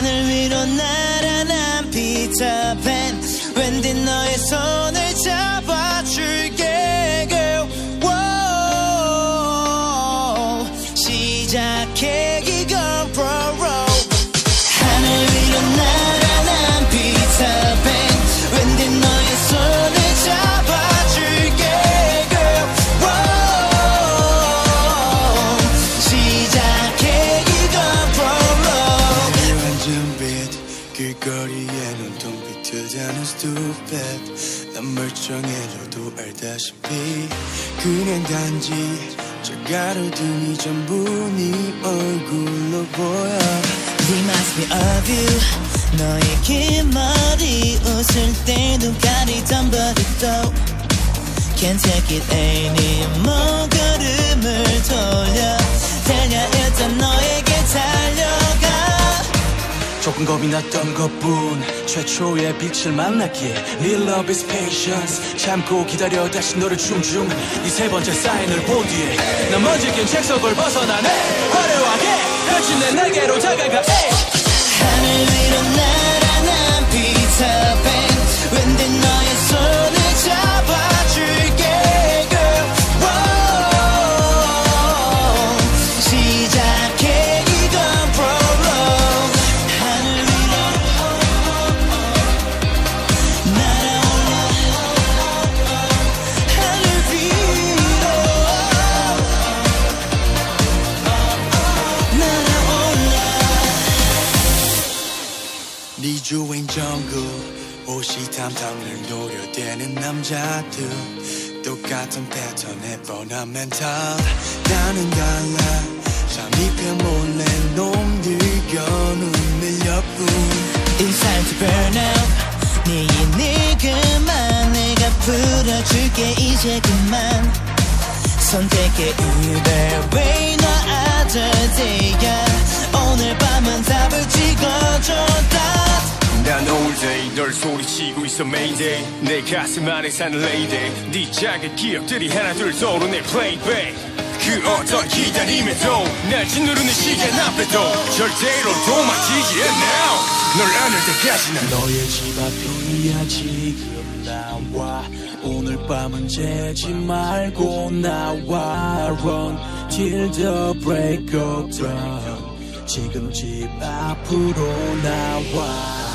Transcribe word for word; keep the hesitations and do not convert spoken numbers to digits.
하늘 위로 날아난 피터팬 웬디 너의 손을 잡아줄게 girl wow. 시작해 이건 프로 하늘 위로 날아난 피터팬 웬디 너의 손을 잡아줄게 girl wow. 시작해 이건 프로 완전 빛 길거리에 눈동빛 트자는 stupid 난 멀쩡해져도 알다시피 그냥 단지 저 가로등이 전부 네 얼굴로 보여 We must be of you 너의 긴 머리 웃을 때 눈 가리던 버릇도 Can't take it any more 걸음을 돌려 달려 일단 너에게 달려가 조금 겁이 났던 것뿐 최초의 빛을 만났기에 Real love is patience 참고 기다려 다시 너를 춤중 이 세 번째 사인을 본 뒤에 난 먼지 낀 책석을 벗어나네 화려하게 펼친 내 날개로 다가가 에이. 하늘 위로 날아난 피터팬 웬디 너의 손을 잡아줄게 girl wow. 시작해 이건 prologue 하늘 위로 날아올라 하늘 위로 날아올라 네 주인 정글 옷이 탐탐을 노려대는 남자들 똑같은 패턴의 뻔한 멘탈 나는 달라 잠입해 몰래 놈들겨눈 밀려뿐 It's time to burn out 네 인을 그만 내가 풀어줄게 이제 그만 선택해 either way 너 other day야 오늘 밤은 답을 찍어줘 난 all day 널 소리치고 있어 Mayday 내 가슴 안에 사는 lady 네 작은 기억들이 하나 둘 떠오르네 playback 그 어떤 기다림에도 날 짓누르는 시간 앞에도 절대로 도망치지 않아 널 안을 때까지 난 너의 집 앞이야 지금 나와 오늘 밤은 재지 말고 나와 Run till the break of dawn 지금 집 앞으로 나와